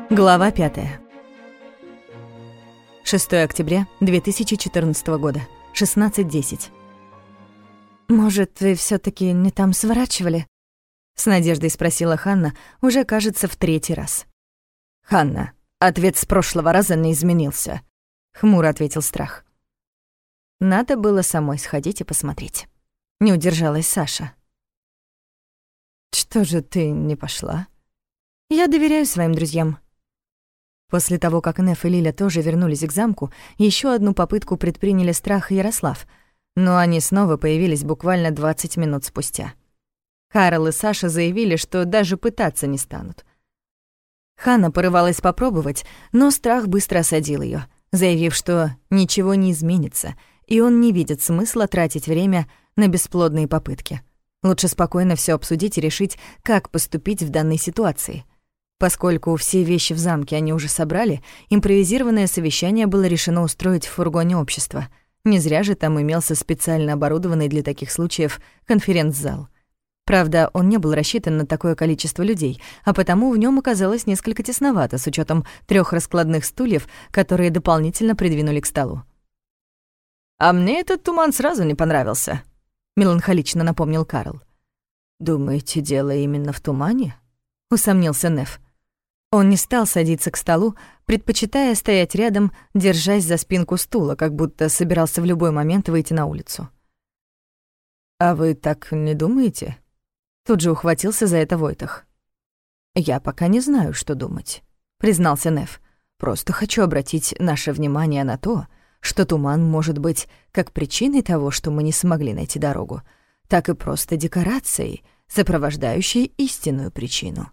Глава 5. 6 октября 2014 года, 16:10. «Может, вы всё-таки не там сворачивали?» — с надеждой спросила Ханна, уже, кажется, в 3-й раз. «Ханна, ответ с прошлого раза не изменился», — хмуро ответил Страх. Надо было самой сходить и посмотреть. Не удержалась Саша. «Что же ты не пошла?» «Я доверяю своим друзьям». После того, как Неф и Лиля тоже вернулись к замку, ещё одну попытку предприняли Страх и Ярослав, но они снова появились буквально 20 минут спустя. Карл и Саша заявили, что даже пытаться не станут. Ханна порывалась попробовать, но Страх быстро осадил её, заявив, что ничего не изменится, и он не видит смысла тратить время на бесплодные попытки. Лучше спокойно всё обсудить и решить, как поступить в данной ситуации. Поскольку все вещи в замке они уже собрали, импровизированное совещание было решено устроить в фургоне общества. Не зря же там имелся специально оборудованный для таких случаев конференц-зал. Правда, он не был рассчитан на такое количество людей, а потому в нём оказалось несколько тесновато с учётом 3 раскладных стульев, которые дополнительно придвинули к столу. «А мне этот туман сразу не понравился», — меланхолично напомнил Карл. «Думаете, дело именно в тумане?» — усомнился Неф. Он не стал садиться к столу, предпочитая стоять рядом, держась за спинку стула, как будто собирался в любой момент выйти на улицу. «А вы так не думаете?» Тут же ухватился за это Войтах. «Я пока не знаю, что думать», — признался Неф. «Просто хочу обратить наше внимание на то, что туман может быть как причиной того, что мы не смогли найти дорогу, так и просто декорацией, сопровождающей истинную причину».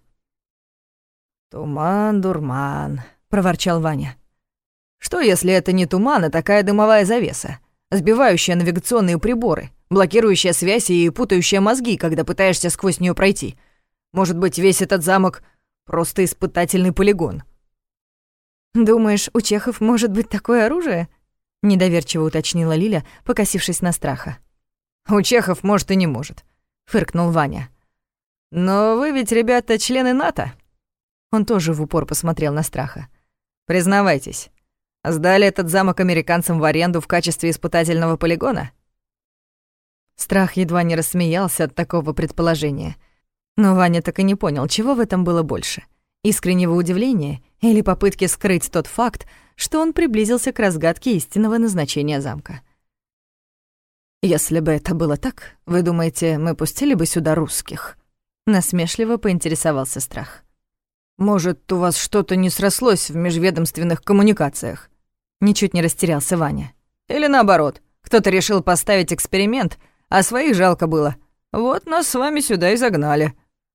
«Туман-дурман», — проворчал Ваня. «Что, если это не туман, а такая дымовая завеса, сбивающая навигационные приборы, блокирующая связь и путающая мозги, когда пытаешься сквозь неё пройти? Может быть, весь этот замок — просто испытательный полигон?» «Думаешь, у чехов может быть такое оружие?» — недоверчиво уточнила Лиля, покосившись на Страха. «У чехов, может, и не может», — фыркнул Ваня. «Но вы ведь, ребята, члены НАТО». Он тоже в упор посмотрел на Страха. «Признавайтесь, сдали этот замок американцам в аренду в качестве испытательного полигона?» Страх едва не рассмеялся от такого предположения. Но Ваня так и не понял, чего в этом было больше — искреннего удивления или попытки скрыть тот факт, что он приблизился к разгадке истинного назначения замка. «Если бы это было так, вы думаете, мы пустили бы сюда русских?» Насмешливо поинтересовался Страх. «Может, у вас что-то не срослось в межведомственных коммуникациях?» Ничуть не растерялся Ваня. «Или наоборот, кто-то решил поставить эксперимент, а своих жалко было. Вот нас с вами сюда и загнали».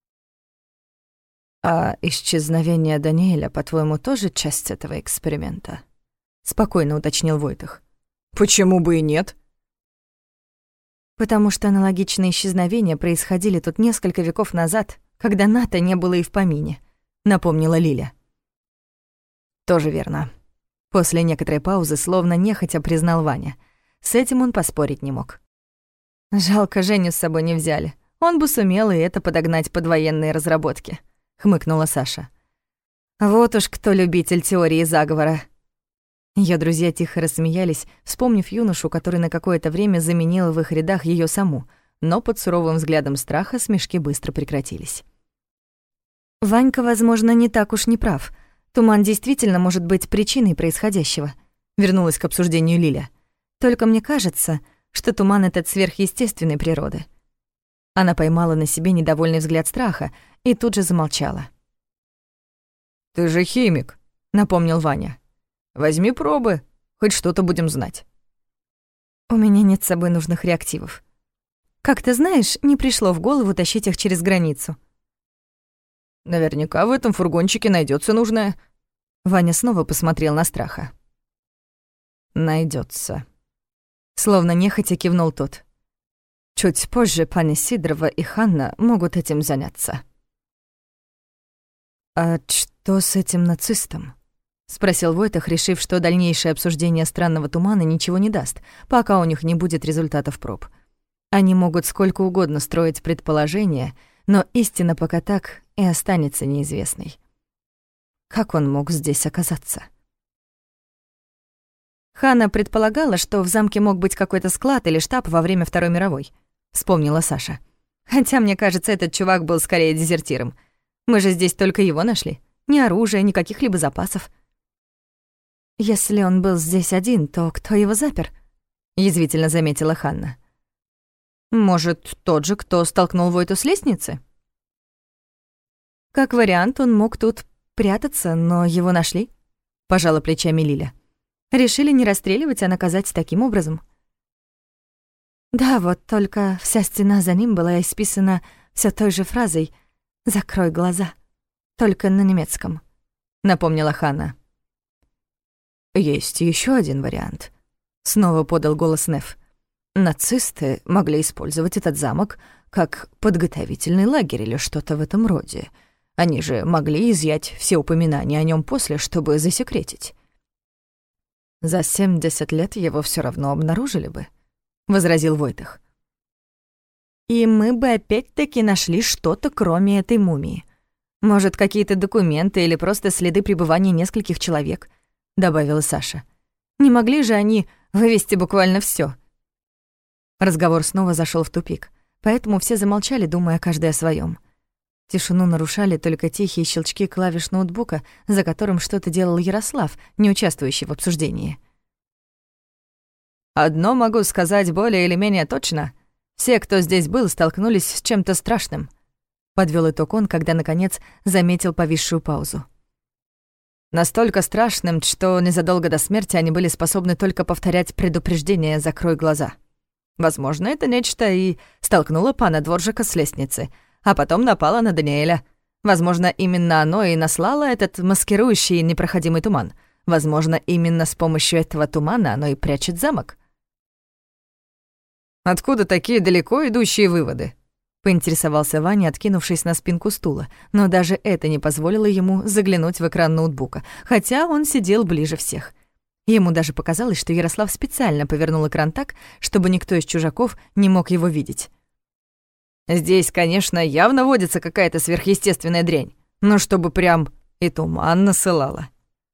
«А исчезновение Даниэля, по-твоему, тоже часть этого эксперимента?» — спокойно уточнил Войтах. «Почему бы и нет?» «Потому что аналогичные исчезновения происходили тут несколько веков назад, когда НАТО не было и в помине», — напомнила Лиля. «Тоже верно». После некоторой паузы словно нехотя признал Ваня. С этим он поспорить не мог. «Жалко, Женю с собой не взяли. Он бы сумел и это подогнать под военные разработки», — хмыкнула Саша. «Вот уж кто любитель теории заговора». Её друзья тихо рассмеялись, вспомнив юношу, который на какое-то время заменил в их рядах её саму, но под суровым взглядом Страха смешки быстро прекратились. «Ванька, возможно, не так уж не прав. Туман действительно может быть причиной происходящего», — вернулась к обсуждению Лиля. «Только мне кажется, что туман этот сверхъестественной природы». Она поймала на себе недовольный взгляд Страха и тут же замолчала. «Ты же химик», — напомнил Ваня. «Возьми пробы, хоть что-то будем знать». «У меня нет с собой нужных реактивов. Как ты знаешь, не пришло в голову тащить их через границу». «Наверняка в этом фургончике найдётся нужное». Ваня снова посмотрел на Страха. «Найдётся». Словно нехотя кивнул тот. «Чуть позже пани Сидорова и Ханна могут этим заняться». «А что с этим нацистом?» — спросил Войтах, решив, что дальнейшее обсуждение странного тумана ничего не даст, пока у них не будет результатов проб. Они могут сколько угодно строить предположения, но истина пока так и останется неизвестной. Как он мог здесь оказаться? Ханна предполагала, что в замке мог быть какой-то склад или штаб во время Второй мировой, вспомнила Саша. Хотя, мне кажется, этот чувак был скорее дезертиром. Мы же здесь только его нашли. Ни оружия, ни каких-либо запасов. Если он был здесь один, то кто его запер? Язвительно заметила Ханна. Может, тот же, кто столкнул Войту с лестницы? Как вариант, он мог тут прятаться, но его нашли, пожала плечами Лиля. Решили не расстреливать, а наказать таким образом. Да, вот только вся стена за ним была исписана всё той же фразой «Закрой глаза», только на немецком, напомнила Ханна. Есть еще один вариант, снова подал голос Неф. Нацисты могли использовать этот замок как подготовительный лагерь или что-то в этом роде. Они же могли изъять все упоминания о нем после, чтобы засекретить. За 70 лет его все равно обнаружили бы, возразил Войтах. И мы бы опять-таки нашли что-то, кроме этой мумии. Может, какие-то документы или просто следы пребывания нескольких человек, добавила Саша. Не могли же они вывести буквально все. Разговор снова зашел в тупик, поэтому все замолчали, думая каждый о своем. Тишину нарушали только тихие щелчки клавиш ноутбука, за которым что-то делал Ярослав, не участвующий в обсуждении. «Одно могу сказать более или менее точно. Все, кто здесь был, столкнулись с чем-то страшным», — подвёл итог он, когда, наконец, заметил повисшую паузу. «Настолько страшным, что незадолго до смерти они были способны только повторять предупреждение «закрой глаза». Возможно, это нечто и столкнуло пана Дворжака с лестницы, а потом напало на Даниэля. Возможно, именно оно и наслало этот маскирующий непроходимый туман. Возможно, именно с помощью этого тумана оно и прячет замок. «Откуда такие далеко идущие выводы?» — поинтересовался Ваня, откинувшись на спинку стула, но даже это не позволило ему заглянуть в экран ноутбука, хотя он сидел ближе всех. Ему даже показалось, что Ярослав специально повернул экран так, чтобы никто из чужаков не мог его видеть. «Здесь, конечно, явно водится какая-то сверхъестественная дрянь, но чтобы прям и туман насылала».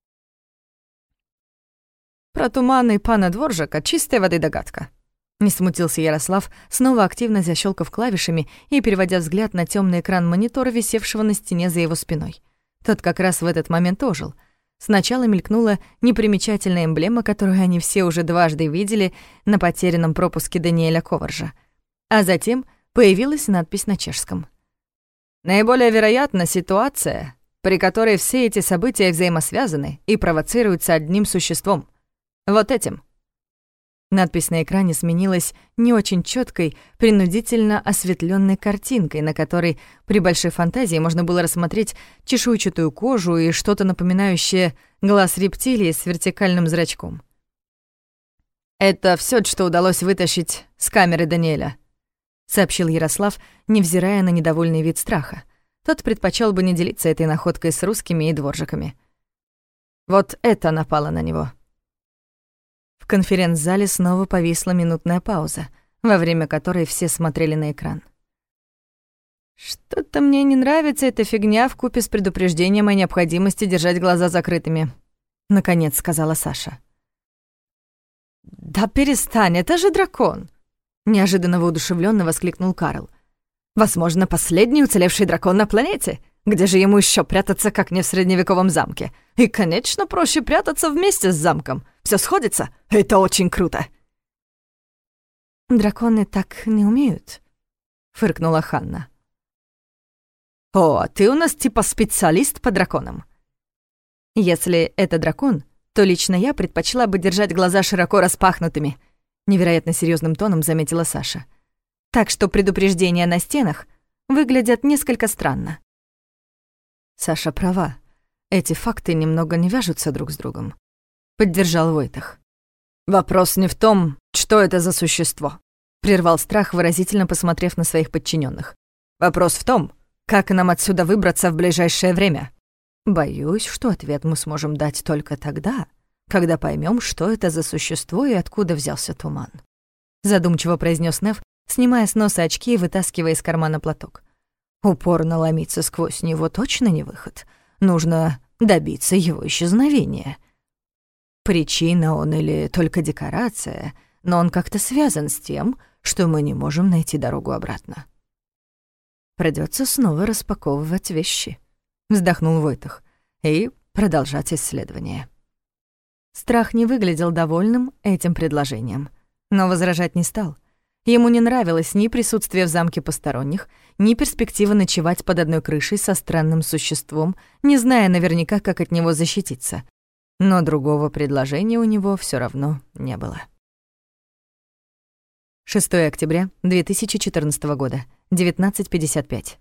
«Про туманы пана Дворжака чистой воды догадка», — не смутился Ярослав, снова активно защелкав клавишами и переводя взгляд на темный экран монитора, висевшего на стене за его спиной. Тот как раз в этот момент ожил. Сначала мелькнула непримечательная эмблема, которую они все уже дважды видели на потерянном пропуске Даниэля Коваржа. А затем появилась надпись на чешском. «Наиболее вероятна ситуация, при которой все эти события взаимосвязаны и провоцируются одним существом. Вот этим». Надпись на экране сменилась не очень чёткой, принудительно осветлённой картинкой, на которой при большой фантазии можно было рассмотреть чешуйчатую кожу и что-то напоминающее глаз рептилии с вертикальным зрачком. «Это всё, что удалось вытащить с камеры Даниэля», — сообщил Ярослав, невзирая на недовольный вид Страха. Тот предпочёл бы не делиться этой находкой с русскими и дворжаками. «Вот это напало на него». В конференц-зале снова повисла минутная пауза, во время которой все смотрели на экран. «Что-то мне не нравится эта фигня вкупе с предупреждением о необходимости держать глаза закрытыми», — наконец сказала Саша. «Да перестань, это же дракон!» — неожиданно воодушевлённо воскликнул Карл. «Возможно, последний уцелевший дракон на планете. Где же ему ещё прятаться, как не в средневековом замке? И, конечно, проще прятаться вместе с замком. Всё сходится. Это очень круто!» «Драконы так не умеют», — фыркнула Ханна. «О, ты у нас типа специалист по драконам». «Если это дракон, то лично я предпочла бы держать глаза широко распахнутыми», — невероятно серьёзным тоном заметила Саша. «Так что предупреждения на стенах выглядят несколько странно». Саша права. Эти факты немного не вяжутся друг с другом, поддержал Войтах. «Вопрос не в том, что это за существо», — прервал Страх, выразительно посмотрев на своих подчиненных. «Вопрос в том, как нам отсюда выбраться в ближайшее время». «Боюсь, что ответ мы сможем дать только тогда, когда поймем, что это за существо и откуда взялся туман», — задумчиво произнес Неф, снимая с носа очки и вытаскивая из кармана платок. «Упорно ломиться сквозь него точно не выход. Нужно добиться его исчезновения. Причина он или только декорация, но он как-то связан с тем, что мы не можем найти дорогу обратно. Придётся снова распаковывать вещи, вздохнул Войтах, и продолжать исследование. Страх не выглядел довольным этим предложением, но возражать не стал. Ему не нравилось ни присутствие в замке посторонних, ни перспектива ночевать под одной крышей со странным существом, не зная наверняка, как от него защититься. Но другого предложения у него всё равно не было. 6 октября 2014 года, 19:55.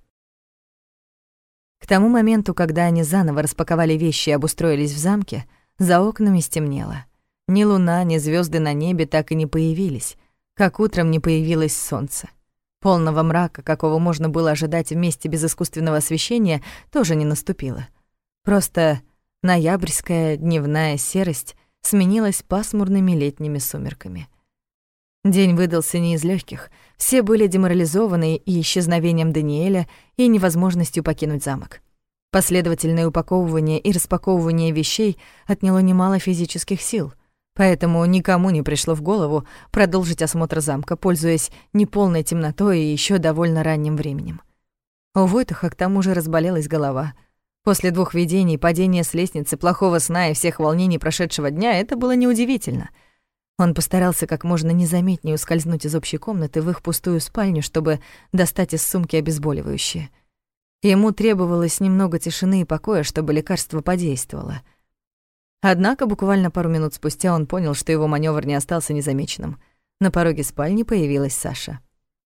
К тому моменту, когда они заново распаковали вещи и обустроились в замке, за окнами стемнело. Ни луна, ни звёзды на небе так и не появились, как утром не появилось солнце. Полного мрака, какого можно было ожидать в месте без искусственного освещения, тоже не наступило. Просто ноябрьская дневная серость сменилась пасмурными летними сумерками. День выдался не из лёгких. Все были деморализованы и исчезновением Даниэля, и невозможностью покинуть замок. Последовательное упаковывание и распаковывание вещей отняло немало физических сил, поэтому никому не пришло в голову продолжить осмотр замка, пользуясь неполной темнотой и ещё довольно ранним временем. У Войтаха к тому же разболелась голова. После 2 видений, падения с лестницы, плохого сна и всех волнений прошедшего дня это было неудивительно. Он постарался как можно незаметнее ускользнуть из общей комнаты в их пустую спальню, чтобы достать из сумки обезболивающее. Ему требовалось немного тишины и покоя, чтобы лекарство подействовало. Однако буквально пару минут спустя он понял, что его манёвр не остался незамеченным. На пороге спальни появилась Саша.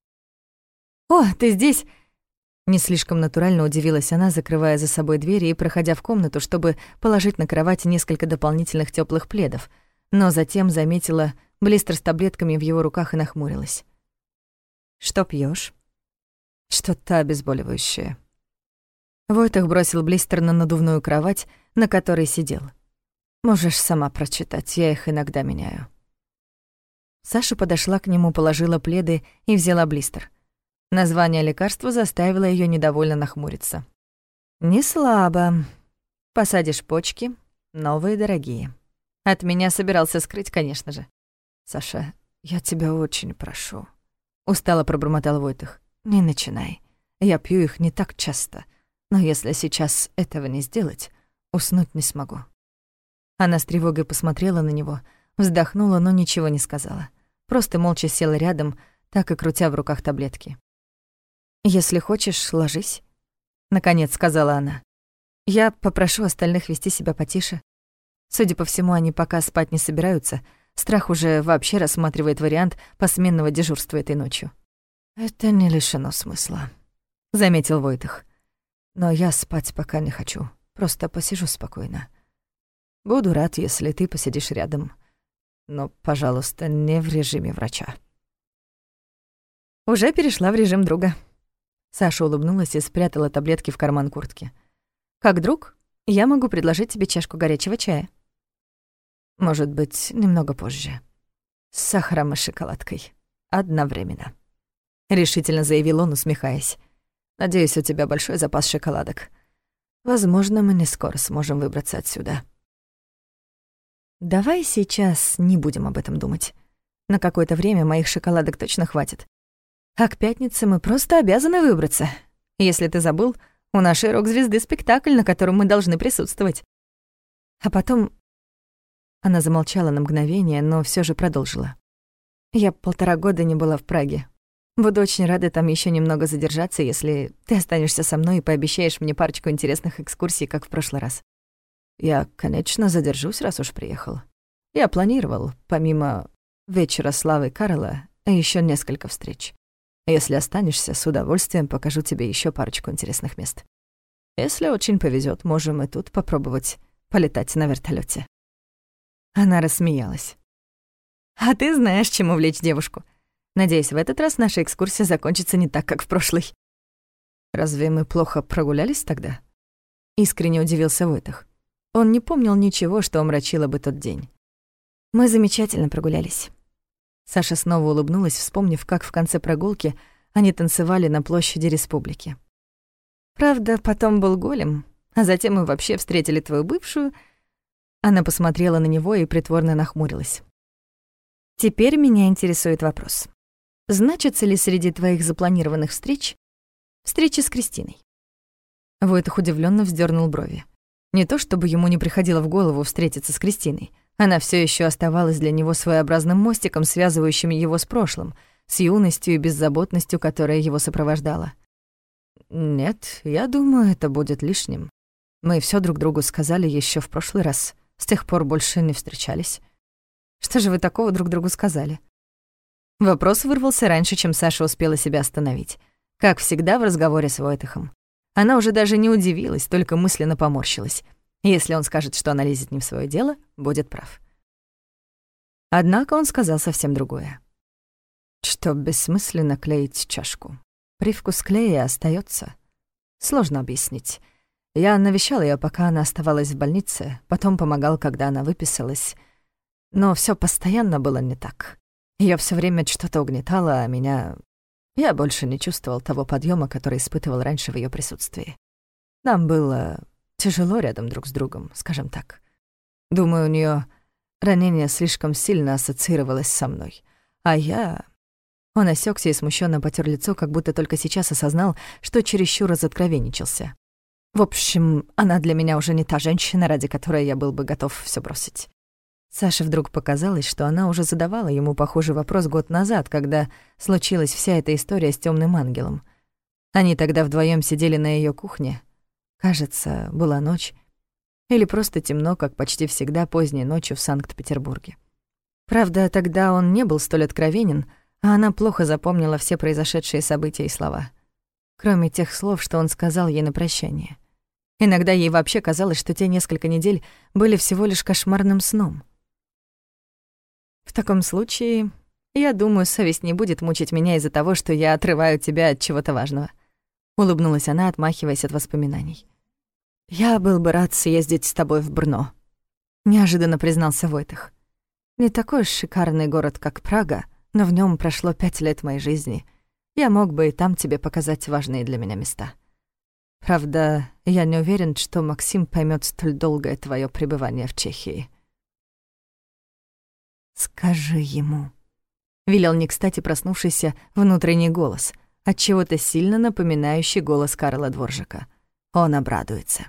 «О, ты здесь!» Не слишком натурально удивилась она, закрывая за собой двери и проходя в комнату, чтобы положить на кровать несколько дополнительных тёплых пледов, но затем заметила блистер с таблетками в его руках и нахмурилась. «Что пьёшь?» «Что-то обезболивающее». Войтах бросил блистер на надувную кровать, на которой сидел. «Можешь сама прочитать, я их иногда меняю». Саша подошла к нему, положила пледы и взяла блистер. Название лекарства заставило её недовольно нахмуриться. «Не слабо. Посадишь почки, новые дорогие. От меня собирался скрыть, конечно же». «Саша, я тебя очень прошу», — устало пробормотал Войтах. «Не начинай. Я пью их не так часто, но если сейчас этого не сделать, уснуть не смогу». Она с тревогой посмотрела на него, вздохнула, но ничего не сказала. Просто молча села рядом, так и крутя в руках таблетки. «Если хочешь, ложись», — наконец сказала она. «Я попрошу остальных вести себя потише. Судя по всему, они пока спать не собираются. Страх уже вообще рассматривает вариант посменного дежурства этой ночью». «Это не лишено смысла», — заметил Войтах. «Но я спать пока не хочу. Просто посижу спокойно. Буду рад, если ты посидишь рядом. Но, пожалуйста, не в режиме врача». Уже перешла в режим друга. Саша улыбнулась и спрятала таблетки в карман куртки. «Как друг, я могу предложить тебе чашку горячего чая». «Может быть, немного позже. С сахаром и шоколадкой. Одновременно», — решительно заявил он, усмехаясь. «Надеюсь, у тебя большой запас шоколадок. Возможно, мы не скоро сможем выбраться отсюда». «Давай сейчас не будем об этом думать. На какое-то время моих шоколадок точно хватит. А к пятнице мы просто обязаны выбраться. Если ты забыл, у нашей рок-звезды спектакль, на котором мы должны присутствовать. А потом...» Она замолчала на мгновение, но всё же продолжила. «Я 1,5 года не была в Праге. Буду очень рада там ещё немного задержаться, если ты останешься со мной и пообещаешь мне парочку интересных экскурсий, как в прошлый раз». «Я, конечно, задержусь, раз уж приехал. Я планировал, помимо вечера славы Карла, ещё несколько встреч. Если останешься, с удовольствием покажу тебе ещё парочку интересных мест. Если очень повезёт, можем и тут попробовать полетать на вертолёте». Она рассмеялась. «А ты знаешь, чем увлечь девушку. Надеюсь, в этот раз наша экскурсия закончится не так, как в прошлый». «Разве мы плохо прогулялись тогда?» Искренне удивился Войтах. Он не помнил ничего, что омрачило бы тот день. «Мы замечательно прогулялись». Саша снова улыбнулась, вспомнив, как в конце прогулки они танцевали на площади Республики. «Правда, потом был голем, А затем мы вообще встретили твою бывшую». Она посмотрела на него и притворно нахмурилась. «Теперь меня интересует вопрос. Значится ли среди твоих запланированных встреч встреча с Кристиной?» Войтах удивлённо вздернул брови. Не то чтобы ему не приходило в голову встретиться с Кристиной. Она все еще оставалась для него своеобразным мостиком, связывающим его с прошлым, с юностью и беззаботностью, которая его сопровождала. «Нет, я думаю, это будет лишним. Мы все друг другу сказали еще в прошлый раз. С тех пор больше не встречались». «Что же вы такого друг другу сказали?» Вопрос вырвался раньше, чем Саша успела себя остановить. Как всегда в разговоре с Войтахом. Она уже даже не удивилась, только мысленно поморщилась. Если он скажет, что она лезет не в своё дело, будет прав. Однако он сказал совсем другое. Что бессмысленно клеить чашку. Привкус клея остаётся. Сложно объяснить. Я навещал её, пока она оставалась в больнице, потом помогал, когда она выписалась. Но всё постоянно было не так. Её всё время что-то угнетало, а меня... Я больше не чувствовал того подъёма, который испытывал раньше в её присутствии. Нам было тяжело рядом друг с другом, скажем так. Думаю, у неё ранение слишком сильно ассоциировалось со мной. А я... Он осёкся и смущённо потёр лицо, как будто только сейчас осознал, что чересчур разоткровенничался. В общем, она для меня уже не та женщина, ради которой я был бы готов всё бросить. Саше вдруг показалось, что она уже задавала ему похожий вопрос год назад, когда случилась вся эта история с тёмным ангелом. Они тогда вдвоём сидели на её кухне. Кажется, была ночь. Или просто темно, как почти всегда поздней ночью в Санкт-Петербурге. Правда, тогда он не был столь откровенен, а она плохо запомнила все произошедшие события и слова. Кроме тех слов, что он сказал ей на прощание. Иногда ей вообще казалось, что те несколько недель были всего лишь кошмарным сном. «В таком случае, я думаю, совесть не будет мучить меня из-за того, что я отрываю тебя от чего-то важного», — улыбнулась она, отмахиваясь от воспоминаний. «Я был бы рад съездить с тобой в Брно», — неожиданно признался Войтах. «Не такой уж шикарный город, как Прага, но в нём прошло 5 лет моей жизни. Я мог бы и там тебе показать важные для меня места. Правда, я не уверен, что Максим поймёт столь долгое твоё пребывание в Чехии». «Скажи ему», — велел не кстати проснувшийся внутренний голос, отчего-то сильно напоминающий голос Карла Дворжака. Он обрадуется.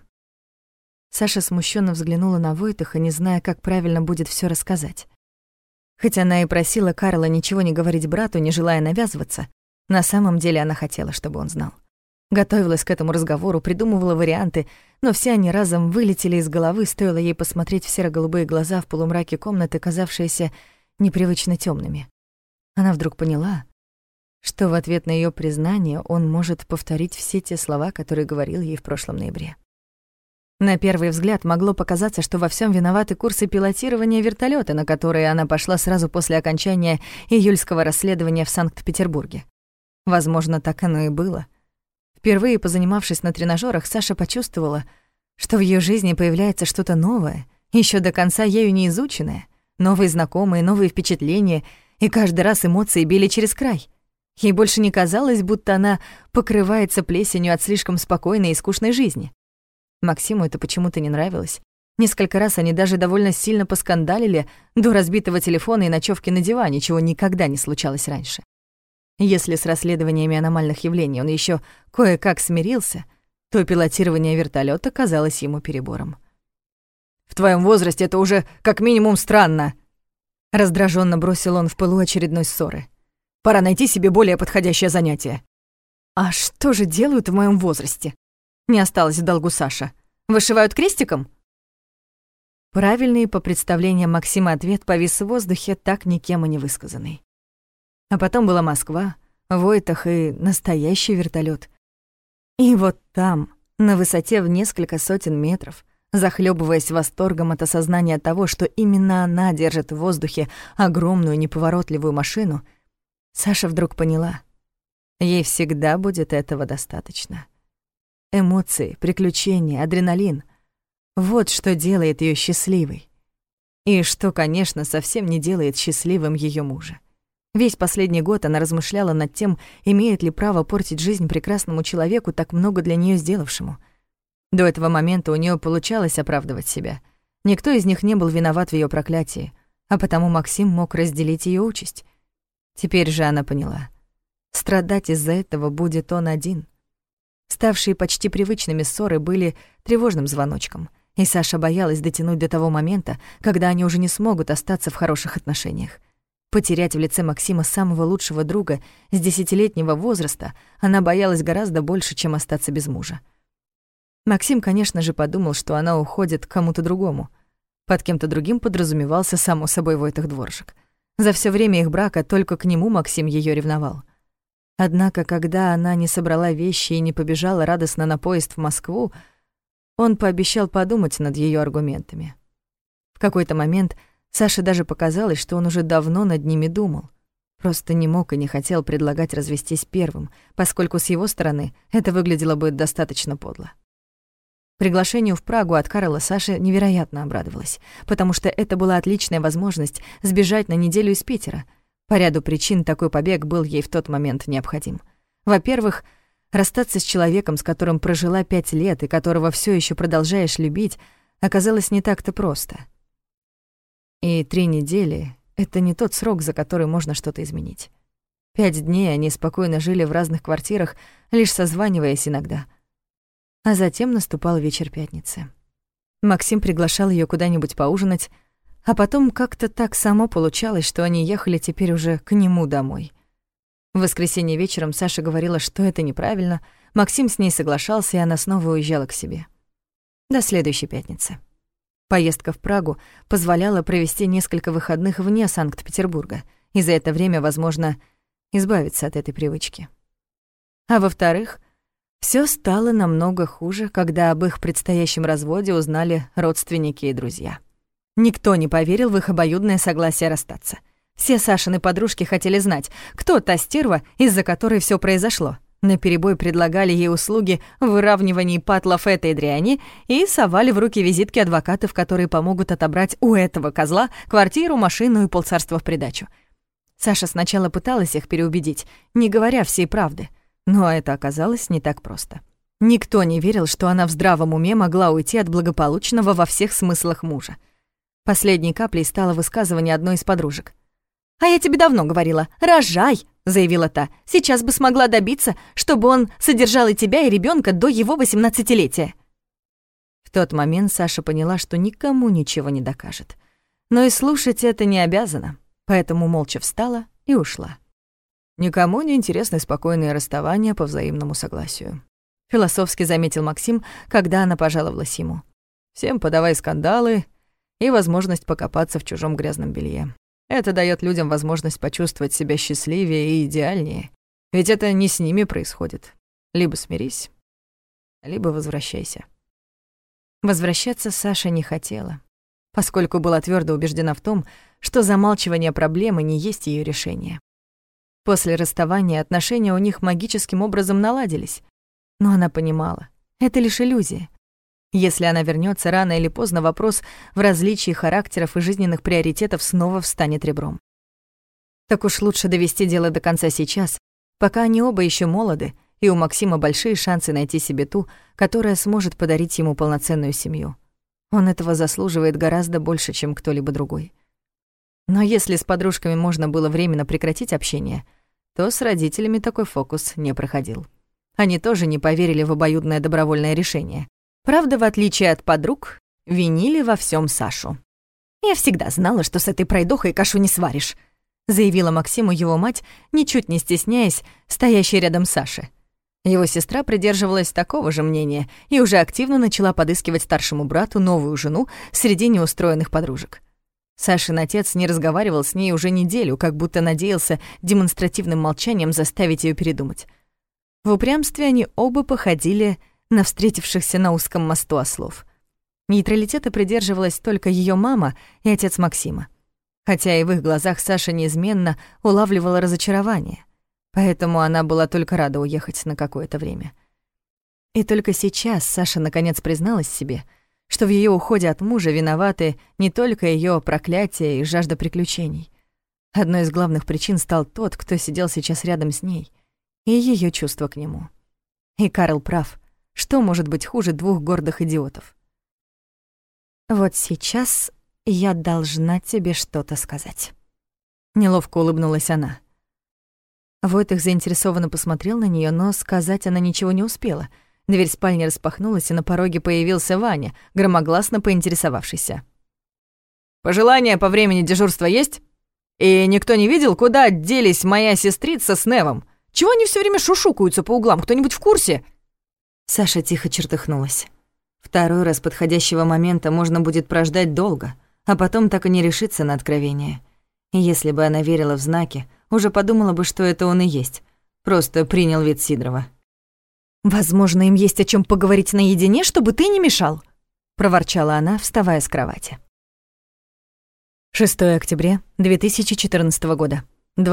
Саша смущённо взглянула на Войтаха, не зная, как правильно будет всё рассказать. Хоть она и просила Карла ничего не говорить брату, не желая навязываться, на самом деле она хотела, чтобы он знал. Готовилась к этому разговору, придумывала варианты, но все они разом вылетели из головы, стоило ей посмотреть в серо-голубые глаза в полумраке комнаты, казавшиеся непривычно тёмными. Она вдруг поняла, что в ответ на её признание он может повторить все те слова, которые говорил ей в прошлом ноябре. На первый взгляд могло показаться, что во всём виноваты курсы пилотирования вертолёта, на которые она пошла сразу после окончания июльского расследования в Санкт-Петербурге. Возможно, так оно и было. Впервые позанимавшись на тренажёрах, Саша почувствовала, что в её жизни появляется что-то новое, ещё до конца ею не изученное, новые знакомые, новые впечатления, и каждый раз эмоции били через край. Ей больше не казалось, будто она покрывается плесенью от слишком спокойной и скучной жизни. Максиму это почему-то не нравилось. Несколько раз они даже довольно сильно поскандалили до разбитого телефона и ночёвки на диване, чего никогда не случалось раньше. Если с расследованиями аномальных явлений он ещё кое-как смирился, то пилотирование вертолёта казалось ему перебором. «В твоём возрасте это уже как минимум странно», — раздражённо бросил он в пылу очередной ссоры. «Пора найти себе более подходящее занятие». «А что же делают в моём возрасте?» — не осталось в долгу Саша. «Вышивают крестиком?» Правильный по представлениям Максима ответ повис в воздухе, так никем и не высказанный. А потом была Москва, Войтах и настоящий вертолёт. И вот там, на высоте в несколько сотен метров, захлёбываясь восторгом от осознания того, что именно она держит в воздухе огромную неповоротливую машину, Саша вдруг поняла, ей всегда будет этого достаточно. Эмоции, приключения, адреналин — вот что делает её счастливой. И что, конечно, совсем не делает счастливым её мужа. Весь последний год она размышляла над тем, имеет ли право портить жизнь прекрасному человеку, так много для неё сделавшему. До этого момента у нее получалось оправдывать себя. Никто из них не был виноват в ее проклятии, а потому Максим мог разделить ее участь. Теперь же она поняла. Страдать из-за этого будет он один. Ставшие почти привычными ссоры были тревожным звоночком, и Саша боялась дотянуть до того момента, когда они уже не смогут остаться в хороших отношениях. Потерять в лице Максима самого лучшего друга с 10-летнего возраста она боялась гораздо больше, чем остаться без мужа. Максим, конечно же, подумал, что она уходит к кому-то другому. Под кем-то другим подразумевался, само собой, Войтах Дворжик. За всё время их брака только к нему Максим её ревновал. Однако, когда она не собрала вещи и не побежала радостно на поезд в Москву, он пообещал подумать над её аргументами. В какой-то момент Саше даже показалось, что он уже давно над ними думал. Просто не мог и не хотел предлагать развестись первым, поскольку с его стороны это выглядело бы достаточно подло. Приглашению в Прагу от Карла Саша невероятно обрадовалась, потому что это была отличная возможность сбежать на неделю из Питера. По ряду причин такой побег был ей в тот момент необходим. Во-первых, расстаться с человеком, с которым прожила 5 лет и которого всё ещё продолжаешь любить, оказалось не так-то просто. И 3 недели — это не тот срок, за который можно что-то изменить. 5 дней они спокойно жили в разных квартирах, лишь созваниваясь иногда. А затем наступал вечер пятницы. Максим приглашал её куда-нибудь поужинать, а потом как-то так само получалось, что они ехали теперь уже к нему домой. В воскресенье вечером Саша говорила, что это неправильно, Максим с ней соглашался, и она снова уезжала к себе. До следующей пятницы. Поездка в Прагу позволяла провести несколько выходных вне Санкт-Петербурга, и за это время, возможно, избавиться от этой привычки. А во-вторых, всё стало намного хуже, когда об их предстоящем разводе узнали родственники и друзья. Никто не поверил в их обоюдное согласие расстаться. Все Сашины подружки хотели знать, кто та стерва, из-за которой всё произошло. Наперебой предлагали ей услуги в выравнивании патлов этой дряни и совали в руки визитки адвокатов, которые помогут отобрать у этого козла квартиру, машину и полцарства в придачу. Саша сначала пыталась их переубедить, не говоря всей правды, но это оказалось не так просто. Никто не верил, что она в здравом уме могла уйти от благополучного во всех смыслах мужа. Последней каплей стало высказывание одной из подружек. «А я тебе давно говорила, рожай!» — заявила та. «Сейчас бы смогла добиться, чтобы он содержал и тебя, и ребёнка до его 18-летия». В тот момент Саша поняла, что никому ничего не докажет. Но и слушать это не обязана, поэтому молча встала и ушла. «Никому не интересны спокойные расставания по взаимному согласию», — философски заметил Максим, когда она пожаловалась ему. «Всем подавай скандалы и возможность покопаться в чужом грязном белье. Это даёт людям возможность почувствовать себя счастливее и идеальнее. Ведь это не с ними происходит. Либо смирись, либо возвращайся». Возвращаться Саша не хотела, поскольку была твёрдо убеждена в том, что замалчивание проблемы не есть её решение. После расставания отношения у них магическим образом наладились. Но она понимала, это лишь иллюзия. Если она вернётся рано или поздно, вопрос в различии характеров и жизненных приоритетов снова встанет ребром. Так уж лучше довести дело до конца сейчас, пока они оба ещё молоды, и у Максима большие шансы найти себе ту, которая сможет подарить ему полноценную семью. Он этого заслуживает гораздо больше, чем кто-либо другой. Но если с подружками можно было временно прекратить общение, то с родителями такой фокус не проходил. Они тоже не поверили в обоюдное добровольное решение. Правда, в отличие от подруг, винили во всём Сашу. «Я всегда знала, что с этой пройдохой кашу не сваришь», заявила Максиму его мать, ничуть не стесняясь, стоящей рядом Саши. Его сестра придерживалась такого же мнения и уже активно начала подыскивать старшему брату новую жену среди неустроенных подружек. Сашин отец не разговаривал с ней уже неделю, как будто надеялся демонстративным молчанием заставить её передумать. В упрямстве они оба походили на встретившихся на узком мосту ослов. Нейтралитета придерживалась только её мама и отец Максима. Хотя и в их глазах Саша неизменно улавливала разочарование, поэтому она была только рада уехать на какое-то время. И только сейчас Саша наконец призналась себе, что в её уходе от мужа виноваты не только её проклятие и жажда приключений. Одной из главных причин стал тот, кто сидел сейчас рядом с ней, и её чувство к нему. И Карл прав. Что может быть хуже 2 гордых идиотов? «Вот сейчас я должна тебе что-то сказать». Неловко улыбнулась она. Войтых заинтересованно посмотрел на неё, но сказать она ничего не успела. Дверь спальни распахнулась, и на пороге появился Ваня, громогласно поинтересовавшийся. «Пожелания по времени дежурства есть? И никто не видел, куда делись моя сестрица с Невом? Чего они всё время шушукаются по углам? Кто-нибудь в курсе?» Саша тихо чертыхнулась. Второй раз подходящего момента можно будет прождать долго, а потом так и не решиться на откровение. И если бы она верила в знаки, уже подумала бы, что это он и есть. Просто принял вид Сидорова. «Возможно, им есть о чем поговорить наедине, чтобы ты не мешал», — проворчала она, вставая с кровати. 6 октября 2014 года,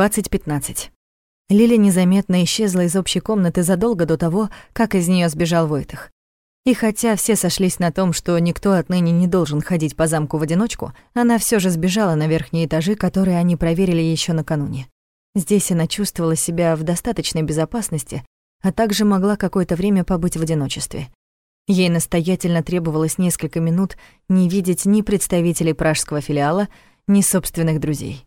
20:15. Лиля незаметно исчезла из общей комнаты задолго до того, как из нее сбежал Войтых. И хотя все сошлись на том, что никто отныне не должен ходить по замку в одиночку, она все же сбежала на верхние этажи, которые они проверили еще накануне. Здесь она чувствовала себя в достаточной безопасности, а также могла какое-то время побыть в одиночестве. Ей настоятельно требовалось несколько минут не видеть ни представителей пражского филиала, ни собственных друзей.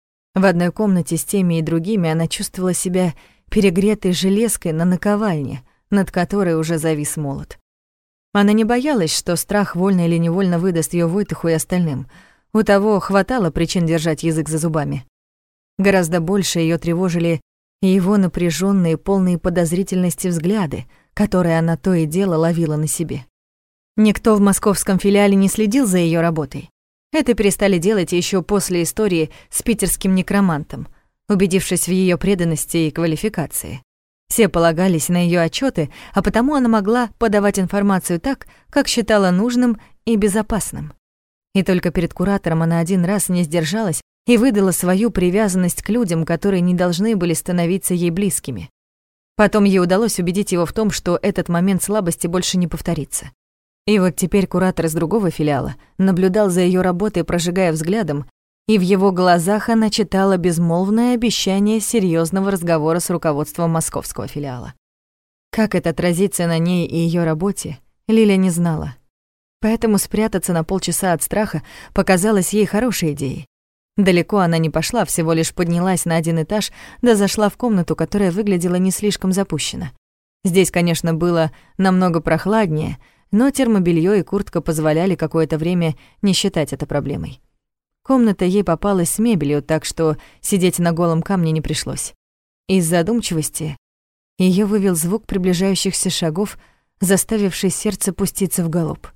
В одной комнате с теми и другими она чувствовала себя перегретой железкой на наковальне, над которой уже завис молот. Она не боялась, что страх вольно или невольно выдаст её Войтыху и остальным. У того хватало причин держать язык за зубами. Гораздо больше её тревожили его напряжённые, полные подозрительности взгляды, которые она то и дело ловила на себе. Никто в московском филиале не следил за её работой. Это перестали делать ещё после истории с питерским некромантом, убедившись в её преданности и квалификации. Все полагались на её отчёты, а потому она могла подавать информацию так, как считала нужным и безопасным. И только перед куратором она один раз не сдержалась и выдала свою привязанность к людям, которые не должны были становиться ей близкими. Потом ей удалось убедить его в том, что этот момент слабости больше не повторится. И вот теперь куратор из другого филиала наблюдал за её работой, прожигая взглядом, и в его глазах она читала безмолвное обещание серьёзного разговора с руководством московского филиала. Как это отразится на ней и её работе, Лиля не знала. Поэтому спрятаться на полчаса от страха показалось ей хорошей идеей. Далеко она не пошла, всего лишь поднялась на 1 этаж, да зашла в комнату, которая выглядела не слишком запущена. Здесь, конечно, было намного прохладнее, но термобелье и куртка позволяли какое-то время не считать это проблемой. Комната ей попалась с мебелью, так что сидеть на голом камне не пришлось. Из задумчивости её вывел звук приближающихся шагов, заставивший сердце пуститься в галоп.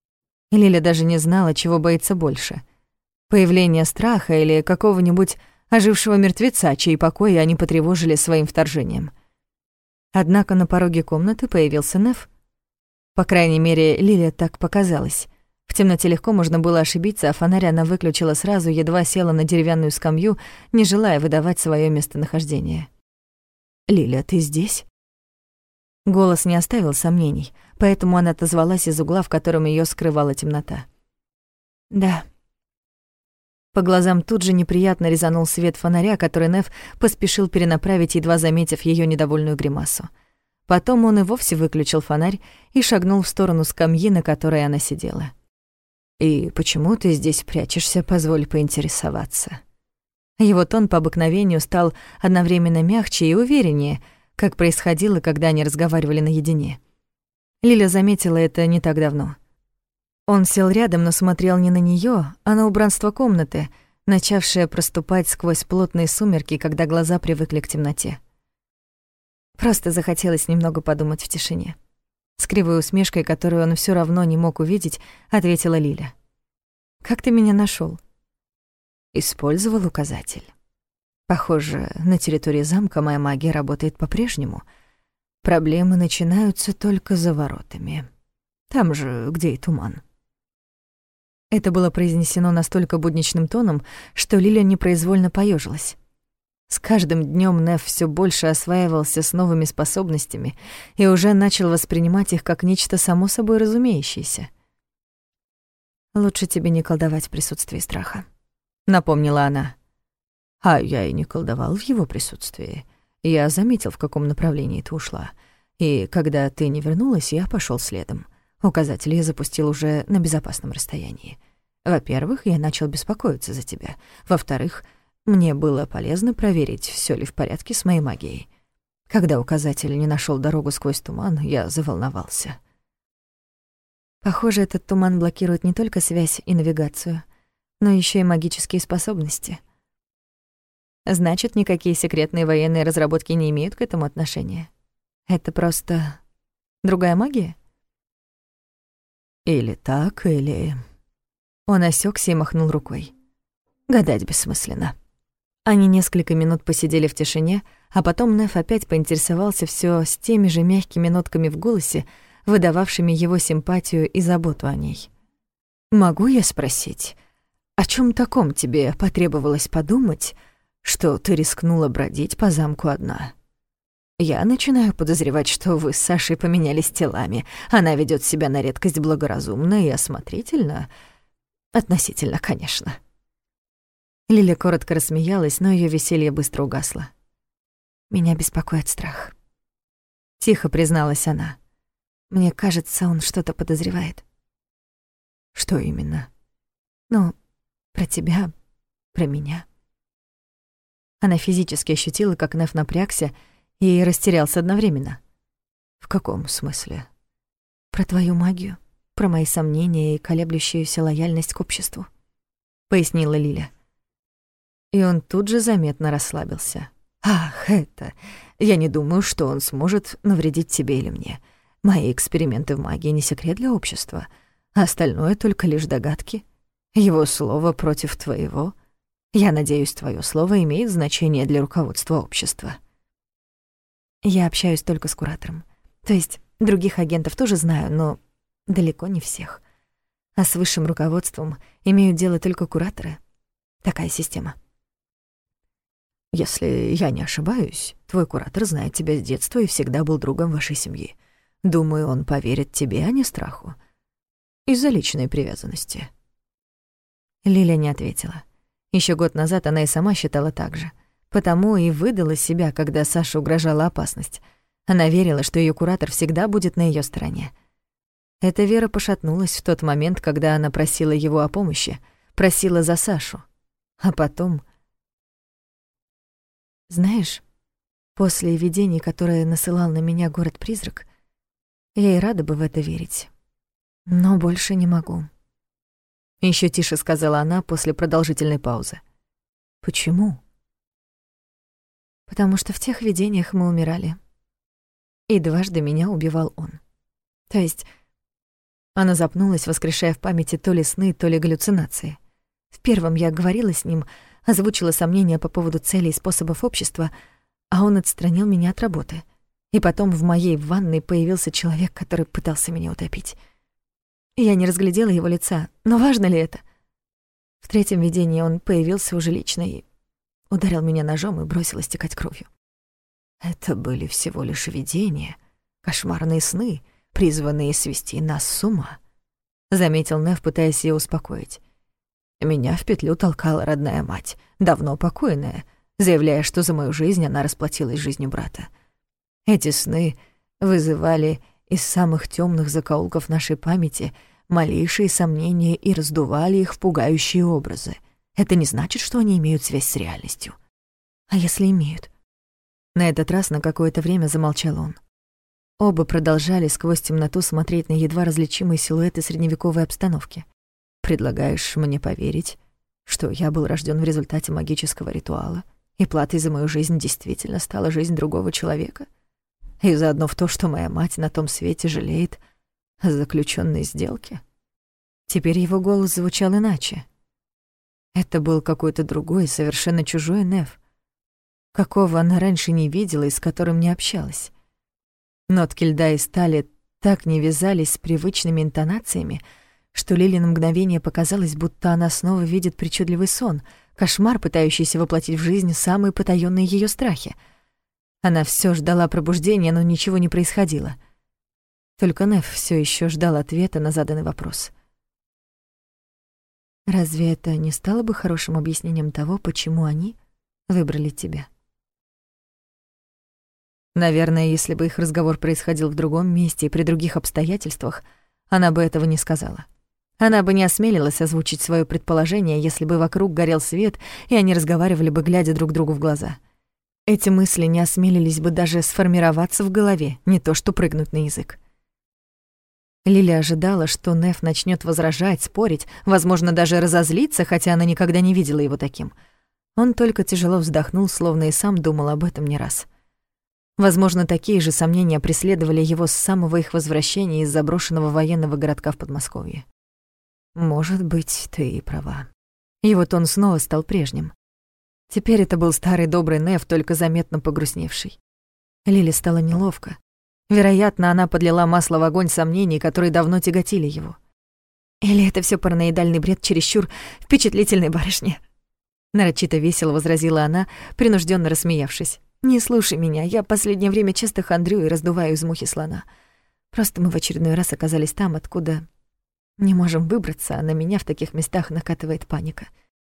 Лиля даже не знала, чего боится больше — появление страха или какого-нибудь ожившего мертвеца, чей покой они потревожили своим вторжением. Однако на пороге комнаты появился Нев. По крайней мере, Лиле так показалось. В темноте легко можно было ошибиться, а фонарь она выключила сразу, едва села на деревянную скамью, не желая выдавать своё местонахождение. «Лиля, ты здесь?» Голос не оставил сомнений, поэтому она отозвалась из угла, в котором её скрывала темнота. «Да». По глазам тут же неприятно резанул свет фонаря, который Нев поспешил перенаправить, едва заметив её недовольную гримасу. Потом он и вовсе выключил фонарь и шагнул в сторону скамьи, на которой она сидела. «И почему ты здесь прячешься, позволь поинтересоваться?» Его тон по обыкновению стал одновременно мягче и увереннее, как происходило, когда они разговаривали наедине. Лиля заметила это не так давно. Он сел рядом, но смотрел не на неё, а на убранство комнаты, начавшее проступать сквозь плотные сумерки, когда глаза привыкли к темноте. Просто захотелось немного подумать в тишине. С кривой усмешкой, которую он всё равно не мог увидеть, ответила Лиля. «Как ты меня нашёл?» Использовал указатель. Похоже, на территории замка моя магия работает по-прежнему. Проблемы начинаются только за воротами. Там же, где и туман. Это было произнесено настолько будничным тоном, что Лиля непроизвольно поёжилась. С каждым днём Нев всё больше осваивался с новыми способностями и уже начал воспринимать их как нечто само собой разумеющееся. «Лучше тебе не колдовать в присутствии страха», — напомнила она. «А я и не колдовал в его присутствии. Я заметил, в каком направлении ты ушла. И когда ты не вернулась, я пошёл следом. Указатель я запустил уже на безопасном расстоянии. Во-первых, я начал беспокоиться за тебя. Во-вторых, мне было полезно проверить, всё ли в порядке с моей магией. Когда указатель не нашёл дорогу сквозь туман, я заволновался. Похоже, этот туман блокирует не только связь и навигацию, но ещё и магические способности. Значит, никакие секретные военные разработки не имеют к этому отношения. Это просто другая магия? Или так, или... Он осёкся и махнул рукой. Гадать бессмысленно. Они несколько минут посидели в тишине, а потом Неф опять поинтересовался всё с теми же мягкими нотками в голосе, выдававшими его симпатию и заботу о ней. «Могу я спросить, о чём таком тебе потребовалось подумать, что ты рискнула бродить по замку одна? Я начинаю подозревать, что вы с Сашей поменялись телами. Она ведёт себя на редкость благоразумно и осмотрительно. Относительно, конечно». Лиля коротко рассмеялась, но её веселье быстро угасло. «Меня беспокоит страх», — тихо призналась она. «Мне кажется, он что-то подозревает». «Что именно?» «Ну, про тебя, про меня». Она физически ощутила, как Неф напрягся и растерялся одновременно. «В каком смысле?» «Про твою магию, про мои сомнения и колеблющуюся лояльность к обществу», — пояснила Лиля. И он тут же заметно расслабился. «Ах, это... Я не думаю, что он сможет навредить тебе или мне. Мои эксперименты в магии не секрет для общества, а остальное только лишь догадки. Его слово против твоего. Я надеюсь, твое слово имеет значение для руководства общества». «Я общаюсь только с куратором. То есть других агентов тоже знаю, но далеко не всех. А с высшим руководством имеют дело только кураторы. Такая система». «Если я не ошибаюсь, твой куратор знает тебя с детства и всегда был другом вашей семьи. Думаю, он поверит тебе, а не страху. Из-за личной привязанности». Лиля не ответила. Ещё год назад она и сама считала так же. Потому и выдала себя, когда Саше угрожала опасность. Она верила, что её куратор всегда будет на её стороне. Эта вера пошатнулась в тот момент, когда она просила его о помощи, просила за Сашу. А потом... Знаешь, после видений, которые насылал на меня город-призрак, я и рада бы в это верить. Но больше не могу. Ещё тише сказала она после продолжительной паузы. «Почему?» «Потому что в тех видениях мы умирали. И дважды меня убивал он. То есть...» Она запнулась, воскрешая в памяти то ли сны, то ли галлюцинации. В первом я говорила с ним, озвучила сомнения по поводу целей и способов общества, а он отстранил меня от работы. И потом в моей ванной появился человек, который пытался меня утопить. Я не разглядела его лица, но важно ли это? В третьем видении он появился уже лично и ударил меня ножом и бросил истекать кровью. «Это были всего лишь видения, кошмарные сны, призванные свести нас с ума», — заметил Неф, пытаясь её успокоить. «Меня в петлю толкала родная мать, давно покойная, заявляя, что за мою жизнь она расплатилась жизнью брата. Эти сны вызывали из самых тёмных закоулков нашей памяти малейшие сомнения и раздували их в пугающие образы. Это не значит, что они имеют связь с реальностью». «А если имеют?» На этот раз на какое-то время замолчал он. Оба продолжали сквозь темноту смотреть на едва различимые силуэты средневековой обстановки. «Предлагаешь мне поверить, что я был рождён в результате магического ритуала, и платой за мою жизнь действительно стала жизнь другого человека? И заодно в то, что моя мать на том свете жалеет о заключённой сделке?» Теперь его голос звучал иначе. Это был какой-то другой, совершенно чужой Неф, какого она раньше не видела и с которым не общалась. Нотки льда и стали так не вязались с привычными интонациями, что Лиле на мгновение показалось, будто она снова видит причудливый сон, кошмар, пытающийся воплотить в жизнь самые потаённые её страхи. Она всё ждала пробуждения, но ничего не происходило. Только Неф всё ещё ждал ответа на заданный вопрос. «Разве это не стало бы хорошим объяснением того, почему они выбрали тебя?» Наверное, если бы их разговор происходил в другом месте и при других обстоятельствах, она бы этого не сказала. Она бы не осмелилась озвучить своё предположение, если бы вокруг горел свет, и они разговаривали бы, глядя друг другу в глаза. Эти мысли не осмелились бы даже сформироваться в голове, не то что прыгнуть на язык. Лили ожидала, что Неф начнёт возражать, спорить, возможно, даже разозлиться, хотя она никогда не видела его таким. Он только тяжело вздохнул, словно и сам думал об этом не раз. Возможно, такие же сомнения преследовали его с самого их возвращения из заброшенного военного городка в Подмосковье. «Может быть, ты и права». Его тон снова стал прежним. Теперь это был старый добрый Неф, только заметно погрустневший. Лиле стало неловко. Вероятно, она подлила масло в огонь сомнений, которые давно тяготили его. «Или это всё параноидальный бред чересчур впечатлительной барышни?» Нарочито весело возразила она, принуждённо рассмеявшись. «Не слушай меня, я последнее время часто хандрю и раздуваю из мухи слона. Просто мы в очередной раз оказались там, откуда не можем выбраться, а на меня в таких местах накатывает паника.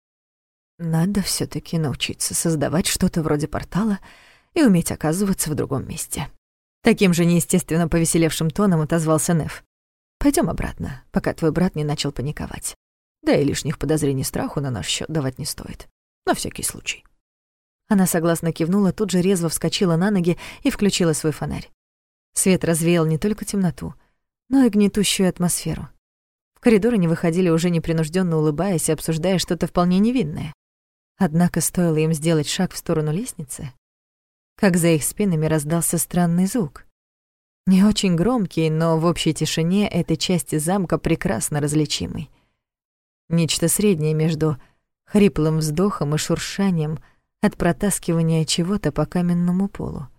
Надо всё-таки научиться создавать что-то вроде портала и уметь оказываться в другом месте». Таким же неестественно повеселевшим тоном отозвался Неф. «Пойдём обратно, пока твой брат не начал паниковать. Да и лишних подозрений страху на наш счёт давать не стоит. На всякий случай». Она согласно кивнула, тут же резво вскочила на ноги и включила свой фонарь. Свет развеял не только темноту, но и гнетущую атмосферу. В коридор они выходили уже непринуждённо улыбаясь и обсуждая что-то вполне невинное. Однако стоило им сделать шаг в сторону лестницы, как за их спинами раздался странный звук. Не очень громкий, но в общей тишине этой части замка прекрасно различимый. Нечто среднее между хриплым вздохом и шуршанием от протаскивания чего-то по каменному полу.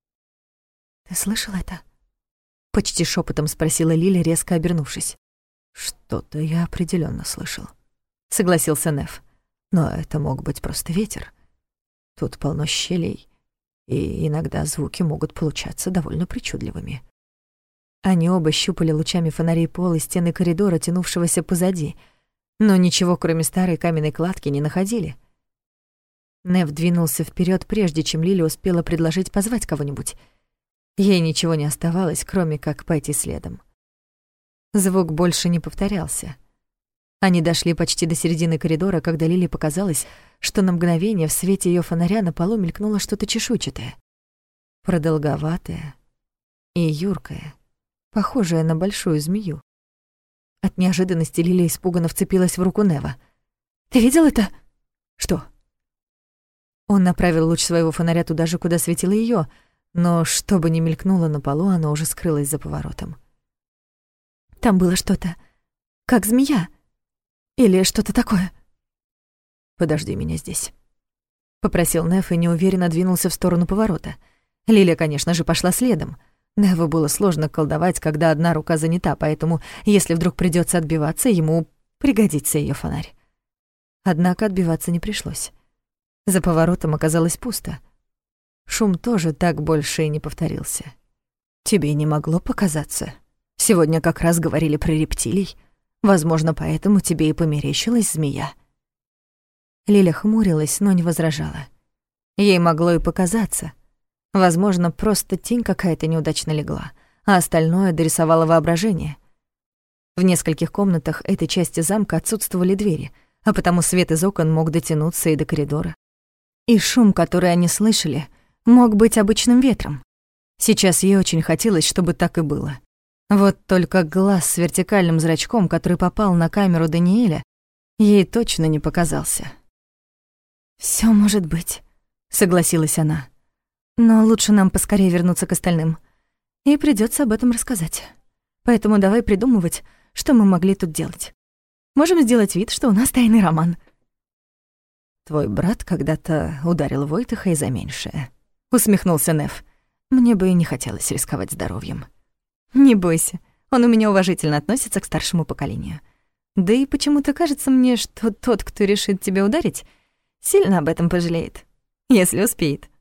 «Ты слышал это?» — почти шепотом спросила Лиля, резко обернувшись. «Что-то я определенно слышал», — согласился Неф. «Но это мог быть просто ветер. Тут полно щелей, и иногда звуки могут получаться довольно причудливыми». Они оба щупали лучами фонарей пол и стены коридора, тянувшегося позади, но ничего, кроме старой каменной кладки, не находили. Неф двинулся вперед, прежде чем Лили успела предложить позвать кого-нибудь. Ей ничего не оставалось, кроме как пойти следом. Звук больше не повторялся. Они дошли почти до середины коридора, когда Лили показалось, что на мгновение в свете её фонаря на полу мелькнуло что-то чешуйчатое, продолговатое и юркое, похожее на большую змею. От неожиданности Лили испуганно вцепилась в руку Нева. «Ты видел это?» «Что?» Он направил луч своего фонаря туда же, куда светила её, но что бы ни мелькнуло на полу, оно уже скрылось за поворотом. «Там было что-то, как змея, или что-то такое». «Подожди меня здесь», — попросил Неф и неуверенно двинулся в сторону поворота. Лиля, конечно же, пошла следом. Неву было сложно колдовать, когда одна рука занята, поэтому, если вдруг придётся отбиваться, ему пригодится её фонарь. Однако отбиваться не пришлось. За поворотом оказалось пусто. Шум тоже так больше и не повторился. «Тебе не могло показаться? Сегодня как раз говорили про рептилий. Возможно, поэтому тебе и померещилась змея». Лиля хмурилась, но не возражала. Ей могло и показаться. Возможно, просто тень какая-то неудачно легла, а остальное дорисовало воображение. В нескольких комнатах этой части замка отсутствовали двери, а потому свет из окон мог дотянуться и до коридора. И шум, который они слышали, мог быть обычным ветром. Сейчас ей очень хотелось, чтобы так и было. Вот только глаз с вертикальным зрачком, который попал на камеру Даниэля, ей точно не показался. «Всё может быть», — согласилась она. «Но лучше нам поскорее вернуться к остальным. И придётся об этом рассказать. Поэтому давай придумывать, что мы могли тут делать. Можем сделать вид, что у нас тайный роман». «Твой брат когда-то ударил Войтаха и за меньшее», — усмехнулся Неф. «Мне бы и не хотелось рисковать здоровьем». «Не бойся, он у меня уважительно относится к старшему поколению. Да и почему-то кажется мне, что тот, кто решит тебя ударить, сильно об этом пожалеет, если успеет».